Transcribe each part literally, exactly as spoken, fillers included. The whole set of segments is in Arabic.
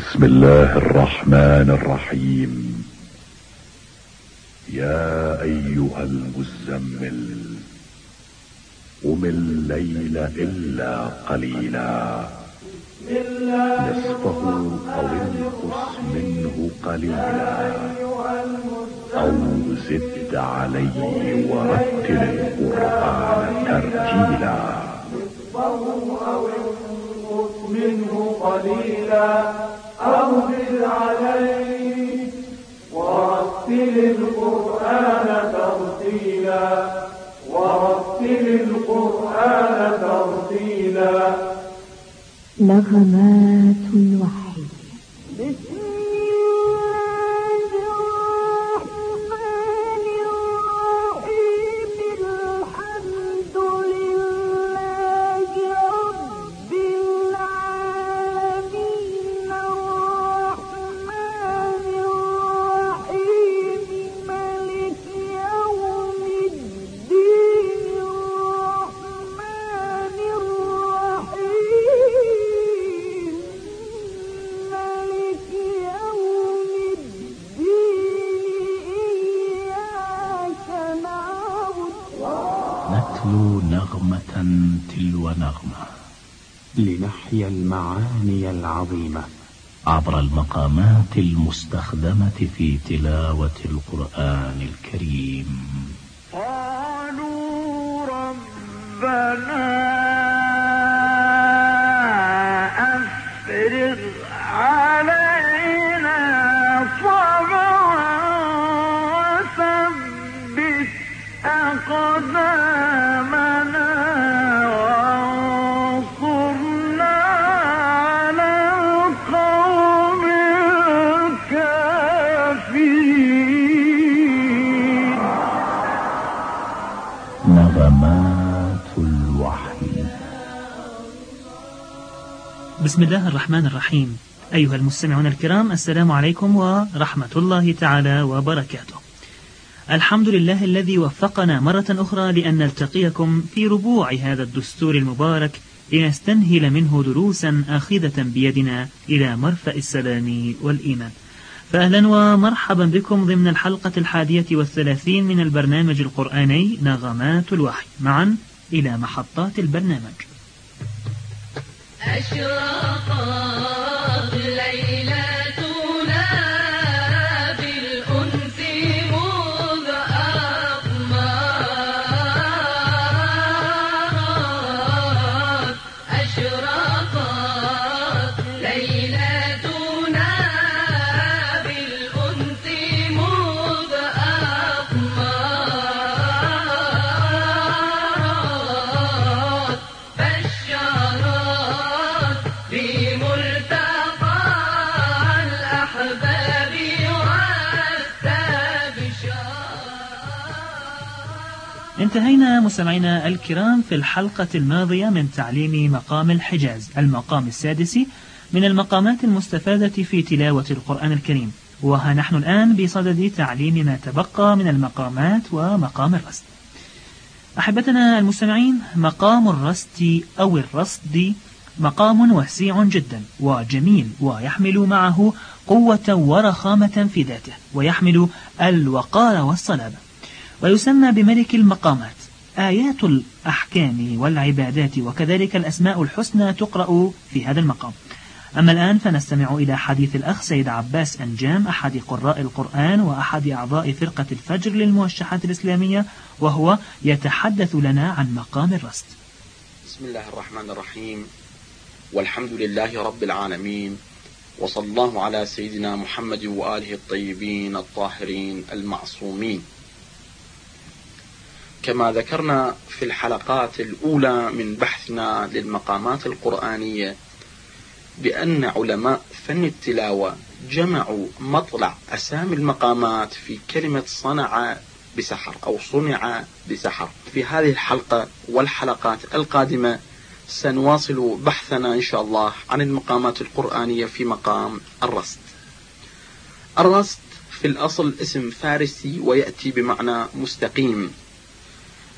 بسم الله الرحمن الرحيم. يا ايها المزمل قم الليل الا قليلا نصفه او انقص منه قليلا او زد عليه ورتل القرآن ترتيلا. منه قليلا أو زد عليه ورتل القرآن ترتيلا ورتل القرآن ترتيلا. نغمات الوحي. نتلو نغمة تلو نغمة لنحيا المعاني العظيمة عبر المقامات المستخدمة في تلاوة القرآن الكريم. قالوا ربنا أفرغ علينا صبرا وثبت أقدامنا وانصرنا على القوم الكافرين. نغمات الوحي. بسم الله الرحمن الرحيم. أيها المستمعون الكرام، السلام عليكم ورحمة الله تعالى وبركاته. الحمد لله الذي وفقنا مرة أخرى لأن نلتقيكم في ربوع هذا الدستور المبارك لنستنهل منه دروسا آخذة بيدنا إلى مرفأ السلام والإيمان. فأهلا ومرحبا بكم ضمن الحلقة الحادية والثلاثين من البرنامج القرآني نغمات الوحي، معا إلى محطات البرنامج. أشرقت ليلتنا بالأنس مذ أقمرت. أشرقت ليلتنا بالأنس مذ أقمرت. بشرت بملتقى الأحباب واستبشرت. انتهينا مستمعينا الكرام في الحلقة الماضية من تعليم مقام الحجاز، المقام السادس من المقامات المستفادة في تلاوة القرآن الكريم، وها نحن الآن بصدد تعليم ما تبقى من المقامات ومقام الرصد. أحبتنا المستمعين، مقام الرصد أو الرصد مقام وسيع جدا وجميل، ويحمل معه قوة ورخامة في ذاته، ويحمل الوقار والصلابة، ويسمى بملك المقامات. آيات الأحكام والعبادات وكذلك الأسماء الحسنى تقرأ في هذا المقام. أما الآن فنستمع إلى حديث الأخ سيد عباس أنجام، أحد قراء القرآن وأحد أعضاء فرقة الفجر للموشحات الإسلامية، وهو يتحدث لنا عن مقام الرصد. بسم الله الرحمن الرحيم، والحمد لله رب العالمين، وصلى الله على سيدنا محمد وآله الطيبين الطاهرين المعصومين. كما ذكرنا في الحلقات الأولى من بحثنا للمقامات القرآنية بأن علماء فن التلاوة جمعوا مطلع أسامي المقامات في كلمة صنع بسحر أو صنع بسحر. في هذه الحلقة والحلقات القادمة سنواصل بحثنا إن شاء الله عن المقامات القرآنية في مقام الرصد. الرصد في الأصل اسم فارسي ويأتي بمعنى مستقيم،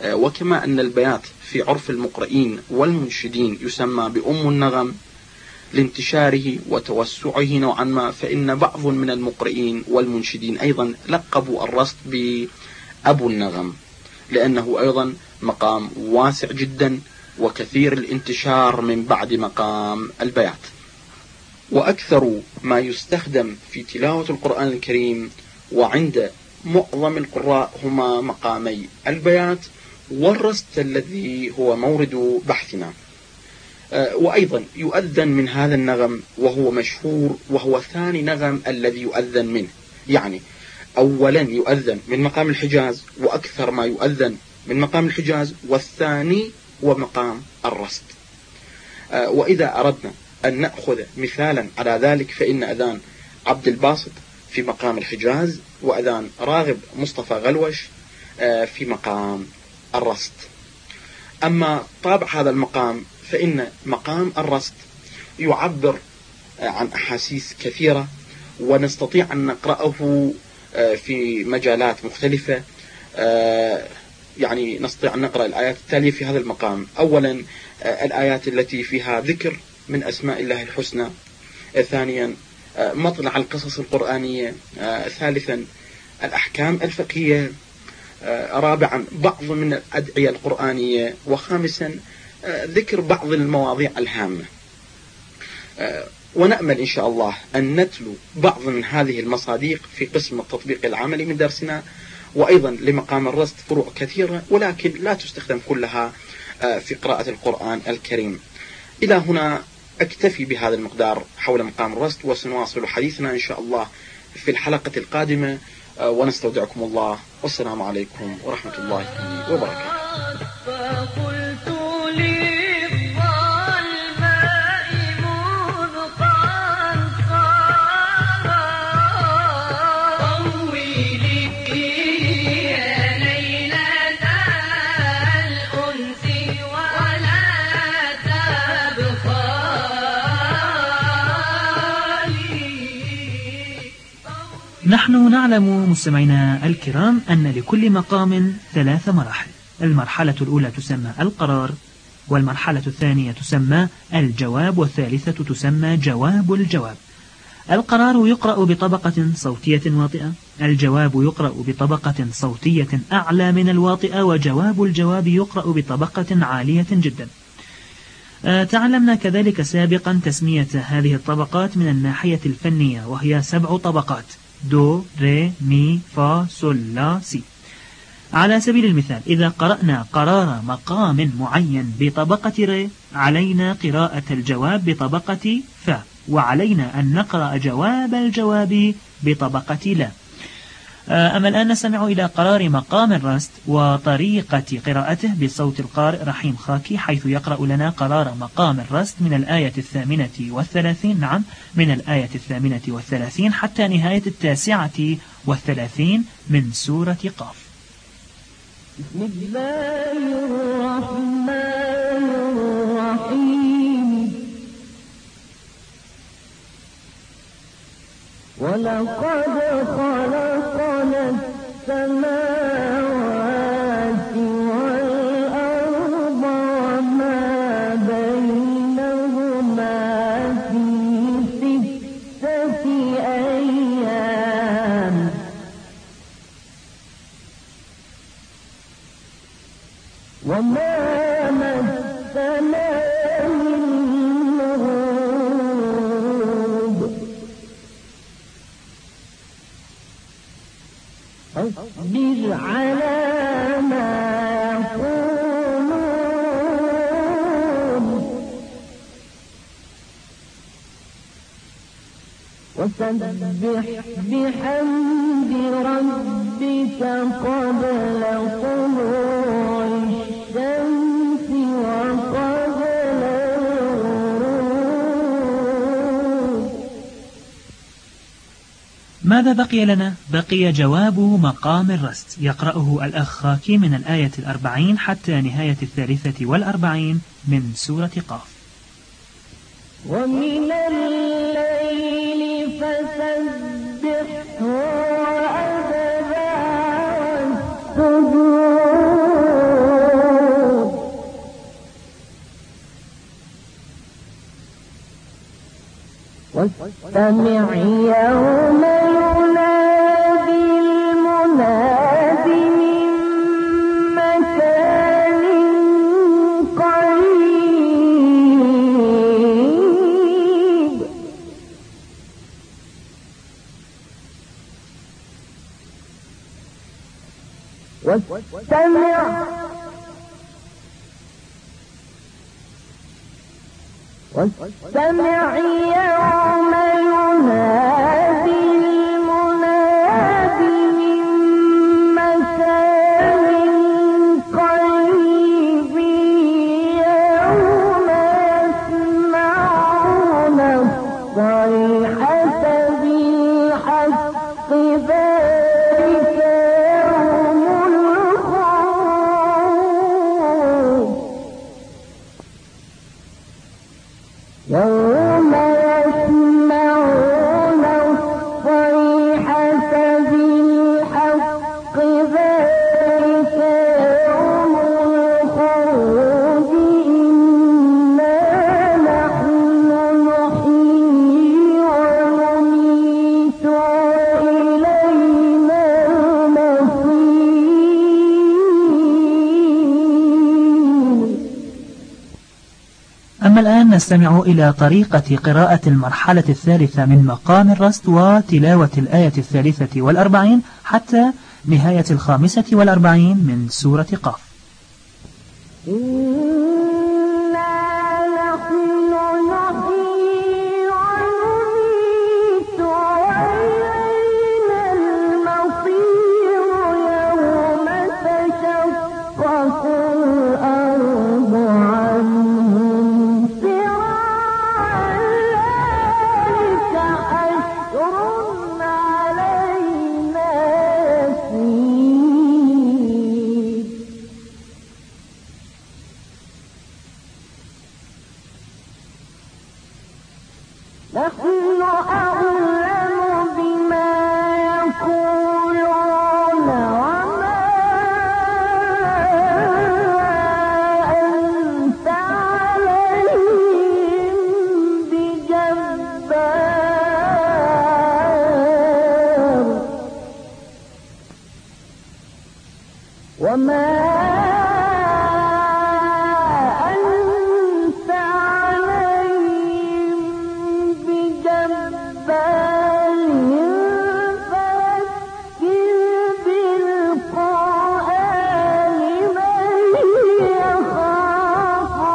وكما أن البيات في عرف المقرئين والمنشدين يسمى بأم النغم، لانتشاره وتوسعه نوعا ما، فإن بعض من المقرئين والمنشدين أيضا لقبوا الرصد بأبو النغم، لأنه أيضا مقام واسع جدا وكثير الانتشار من بعد مقام البيات. وأكثر ما يستخدم في تلاوة القرآن الكريم وعند معظم القراء هما مقامي البيات والرصد الذي هو مورد بحثنا. وأيضا يؤذن من هذا النغم وهو مشهور، وهو ثاني نغم الذي يؤذن منه، يعني أولا يؤذن من مقام الحجاز وأكثر ما يؤذن من مقام الحجاز، والثاني هو مقام الرصد. وإذا أردنا أن نأخذ مثالا على ذلك فإن أذان عبد الباسط في مقام الحجاز، وأذان راغب مصطفى غلوش في مقام الرصد. أما طابع هذا المقام فإن مقام الرصد يعبر عن أحاسيس كثيرة، ونستطيع أن نقرأه في مجالات مختلفة. يعني نستطيع أن نقرأ الآيات التالية في هذا المقام. أولا الآيات التي فيها ذكر من أسماء الله الحسنى. ثانيا مطلع القصص القرآنية. ثالثا الأحكام الفقهية. رابعا بعض من الأدعية القرآنية. وخامسا ذكر بعض المواضيع الهامة. ونأمل إن شاء الله أن نتلو بعض من هذه المصادق في قسم التطبيق العملي من درسنا. وأيضا لمقام الرصد فروع كثيرة، ولكن لا تستخدم كلها في قراءة القرآن الكريم. إلى هنا أكتفي بهذا المقدار حول مقام الرصد، وسنواصل حديثنا إن شاء الله في الحلقة القادمة، ونستودعكم الله، والسلام عليكم ورحمة الله وبركاته. فقلت للظلماء مذ قد صار طولي يا ليلة الأنس ولا تبخالي. نحن نعلم مستمعينا الكرام أن لكل مقام ثلاث مراحل. المرحلة الأولى تسمى القرار، والمرحلة الثانية تسمى الجواب، والثالثة تسمى جواب الجواب. القرار يقرأ بطبقة صوتية واطئة، الجواب يقرأ بطبقة صوتية أعلى من الواطئة، وجواب الجواب يقرأ بطبقة عالية جدا. أه تعلمنا كذلك سابقا تسمية هذه الطبقات من الناحية الفنية، وهي سبع طبقات: دو، ري، مي، فا، سول، لا، سي. على سبيل المثال، إذا قرأنا قرار مقام معين بطبقة ري، علينا قراءة الجواب بطبقة فا، وعلينا أن نقرأ جواب الجواب بطبقة لا. أما الآن نستمع إلى قرار مقام الرصد وطريقة قراءته بصوت القارئ رحيم خاكي، حيث يقرأ لنا قرار مقام الرصد من الآية الثامنة والثلاثين، نعم من الآية الثامنة والثلاثين حتى نهاية التاسعة والثلاثين من سورة قاف. بسم الله الرحمن الرحيم. ولقد خلقنا السماوات والأرض وما بينهما في ستة أيام وما مسنا من لغوب. اصبر على ما يقولون وسبح بحمد ربك قبل طلوع الشمس وقبل الغروب. ماذا بقي لنا؟ بقي جواب مقام الرصد، يقرأه الأخ خاكي من الآية الأربعين حتى نهاية الثالثة والأربعين من سورة قاف. ومن الليل فسبحه وأدبار السجود واستمع يوم ينادي المناد من مكان قريب واستمع واستمع يوم ينادي المناد من مكان قريب يوم يسمعون الصيحة بالحق ذلك يوم الخروج يوم يسمعون الصيحة بالحق ذلك يوم الخروج إنا نحن نحيي ونميت وإلينا المصير. أما الآن نستمع إلى طريقة قراءة المرحلة الثالثة من مقام الرصد وتلاوة الآية الثالثة والأربعين حتى نهاية الخامسة والأربعين من سورة قاف. إنا نحن نحيي ونميت وإلينا المصير يوم تشقق الأرض عنهم سراعا ذلك حشر علينا يسير. نحن أعلم بما يقولون وما أنت عليهم بجبار وما أنت عليهم بجبار فذكر بالقرآن من يخاف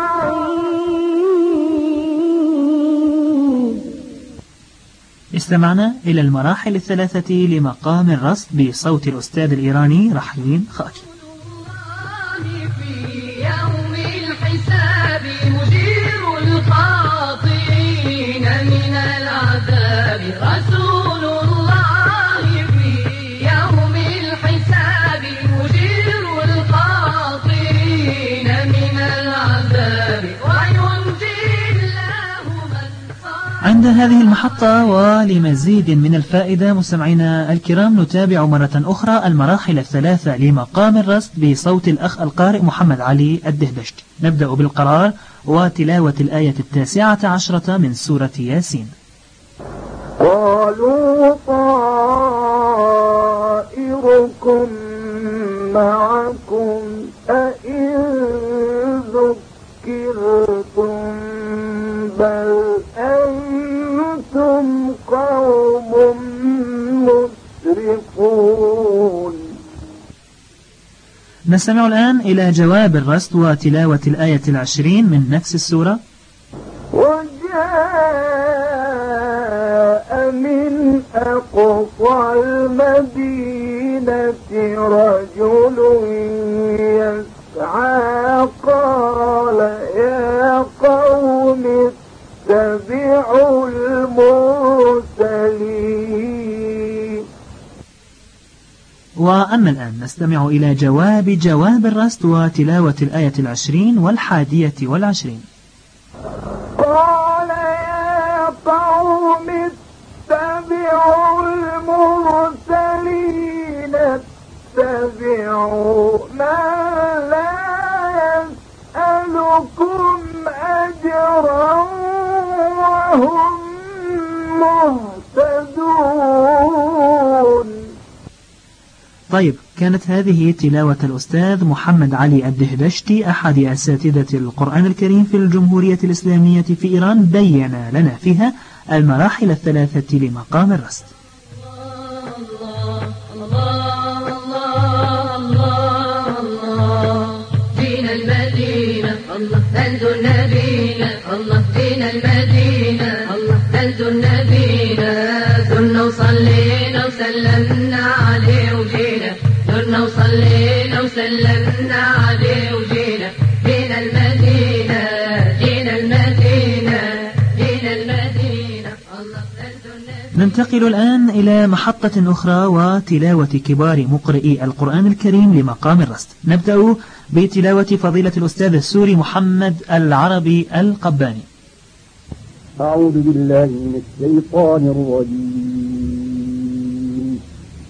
وعيد. استمعنا إلى المراحل الثلاثة لمقام الرصد بصوت الأستاذ الإيراني رحيم خاكي. في يوم الحساب مجير الخاطئين من العذاب رسول الله في يوم الحساب مجير الخاطئين من العذاب وينجي الله من صار. عند هذه المحطة ولمزيد من الفائدة مستمعينا الكرام نتابع مرة أخرى المراحل الثلاثة لمقام الرصد بصوت الأخ القارئ محمد علي الدهبشت. نبدأ بالقرار وتلاوة الآية التاسعة عشرة من سورة ياسين. قالوا طائركم معكم أئن ذكرتم بل أنتم قوم مسرفون. نستمع الآن إلى جواب الرصد وتلاوة الآية العشرين من نفس السورة. وجاء من أقصى المدينة رجل يسعى قال يا قوم اتبعوا المرسلين. وأما الآن نستمع إلى جواب جواب الرصد وتلاوة الآية العشرين والحادية والعشرين. قال يا قوم اتبعوا المرسلين اتبعوا من لا يسألكم أجرا وهم مهتدون. طيب، كانت هذه تلاوة الأستاذ محمد علي الدهبشتي أحد أساتذة القرآن الكريم في الجمهورية الإسلامية في إيران، بيّن لنا فيها المراحل الثلاثة لمقام الرصد. دين المدينة الله ننزل نبينا، الله دين المدينة الله ننزل نبينا، زرنا وصلينا وسلمنا عليه وجينا، زرنا وصلينا وسلمنا عليه وجينا، دين المدينة دين المدينة دين المدينة الله ننزل نبينا. ننتقل الآن إلى محطة أخرى وتلاوة كبار مقرئي القرآن الكريم لمقام الرصد. نبدأ بتلاوة فضيلة الأستاذ السوري محمد العربي القباني. أعوذ بالله من الشيطان الرجيم.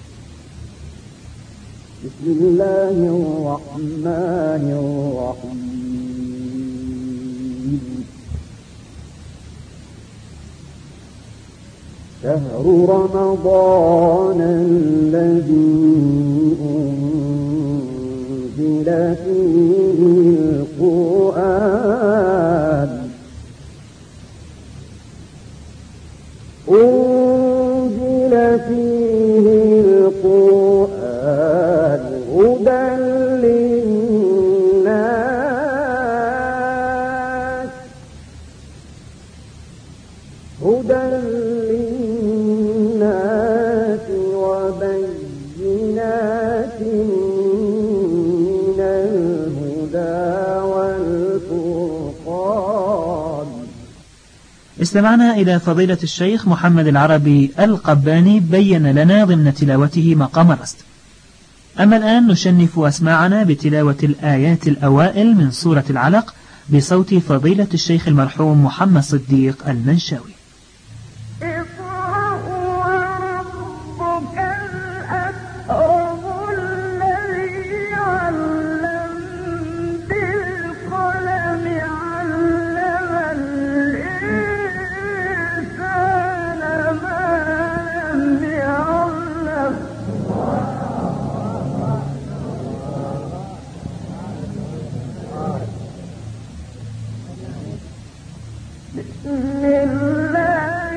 بسم الله الرحمن الرحيم. شهر رمضان الذي أنزل فيه القرآن أنزل فيه القرآن هدى للناس هدى للناس وبينات من الهدى والفرقان. استمعنا إلى فضيلة الشيخ محمد العربي القباني بيّن لنا ضمن تلاوته مقام الرصد. أما الآن نشنف أسماعنا بتلاوة الآيات الأوائل من سورة العلق بصوت فضيلة الشيخ المرحوم محمد صديق المنشاوي. بسم الله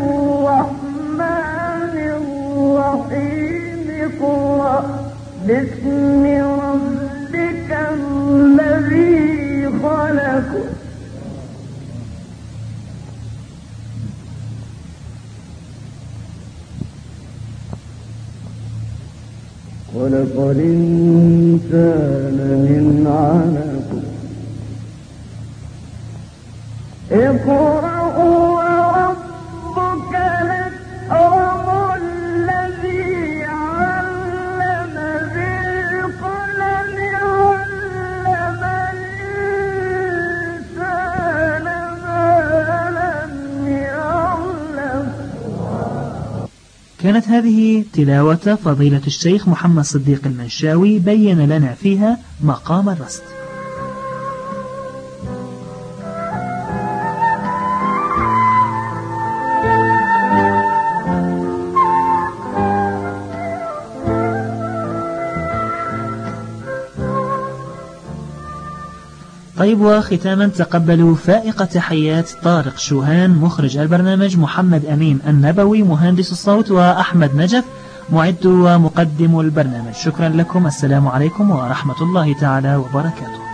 الرحمن الرحيم. اقرأ باسم ربك الذي خلق. خلق الإنسان من علق. اقرأ وربك الأكرم الذي علم بالقلم علم الإنسان ما لم يعلم. كانت هذه تلاوة فضيلة الشيخ محمد صديق المنشاوي بيّن لنا فيها مقام الرصد. طيب، وختاما تقبلوا فائق تحيات طارق شوهان مخرج البرنامج، محمد أمين النبوي مهندس الصوت، وأحمد نجف معد ومقدم البرنامج. شكرا لكم. السلام عليكم ورحمة الله تعالى وبركاته.